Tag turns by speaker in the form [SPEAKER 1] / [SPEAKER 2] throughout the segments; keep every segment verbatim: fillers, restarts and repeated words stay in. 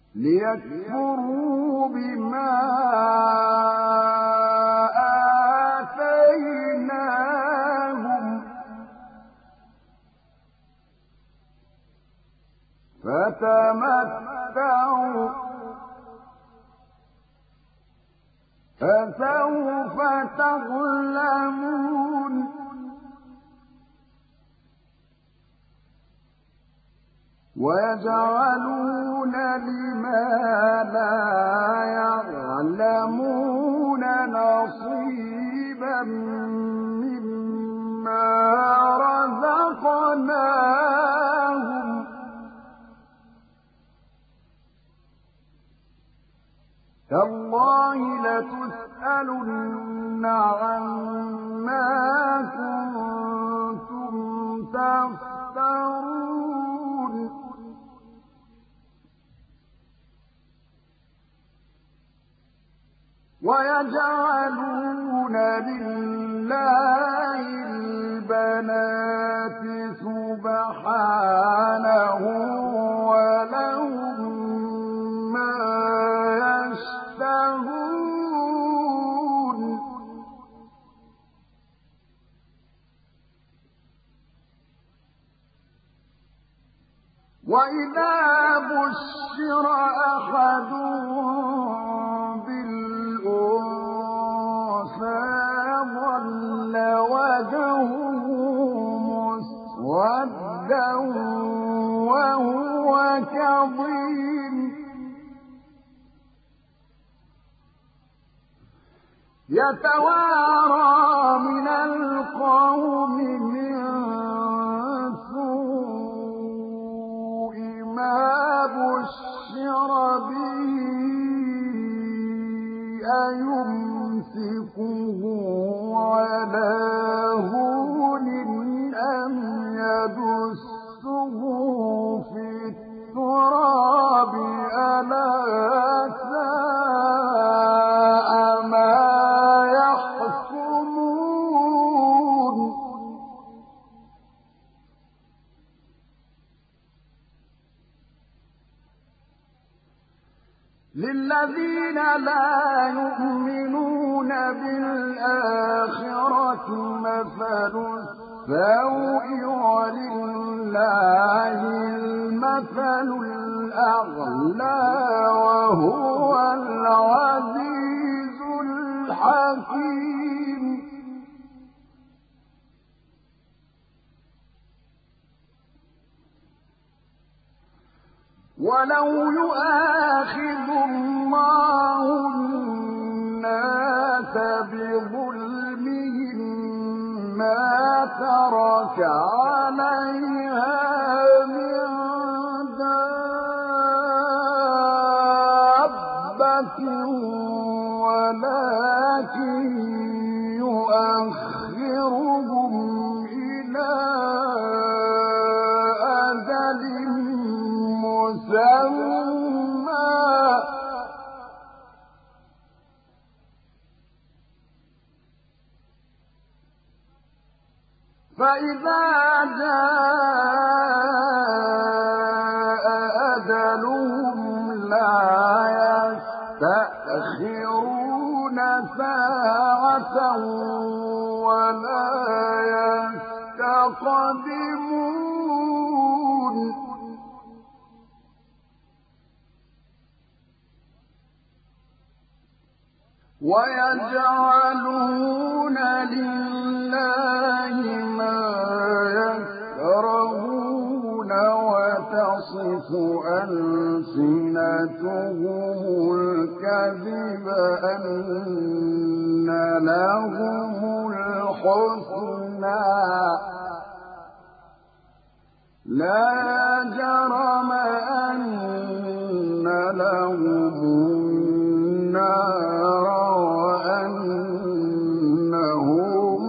[SPEAKER 1] ليكفروا بما آتيناهم فتمتعوا فسوف تعلمون ويجعلون لما لا يعلمون نصيبا مما رزقناهم تالله لتسألن عما كنتم تفترون ويجعلون لله البنات سبحانه ولهم ما يشتهون وإذا بشر أحدهم بالأنثى ظل وجهه مسودا وهو كظيم يتوارى من القوم من سوء ما بشر به أيمسكه على هون أم يدسه في التراب ألا ساء ما يحكمون للذين لا يؤمنون بالآخرة مثل السوء ولله المثل الأعلى وهو العزيز الحكيم ولو يؤاخذ الله الناس بظلمهم ما ترك عليها من دابة ولكن يؤخرهم إلى أجل مسمى فإذا جاء أجلهم لا يستأخرون ساعة ولا يستقدمون ويجعلون لله ما يكرهون وتصف ألسنتهم الكذب أن لهم الحسنى لا جرم أن لهم النار وأنهم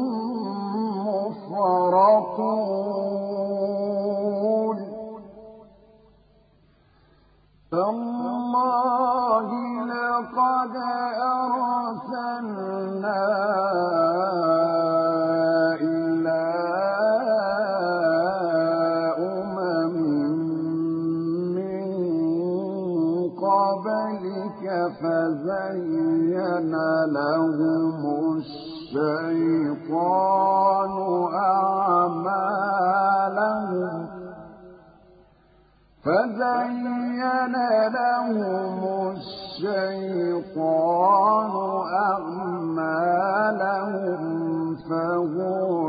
[SPEAKER 1] مفرطون تالله لقد أرسلنا إلى أمم من قبلك فزين لهم الشيطان أعمالهم فزين لهم الشيطان أعمالهم فهو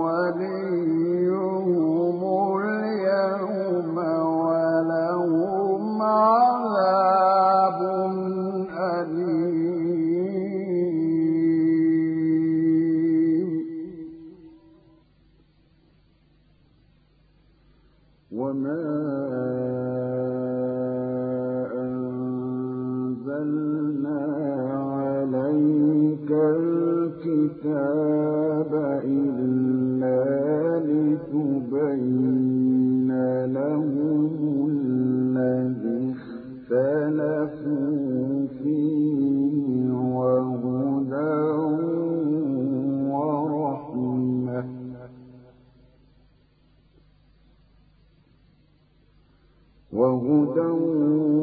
[SPEAKER 1] وليهم اليوم ولهم عذاب أليم وما أنزلنا عليك الكتاب إلا لتبين لهم الذي اختلفوا فيه وهدى ورحمة وهدى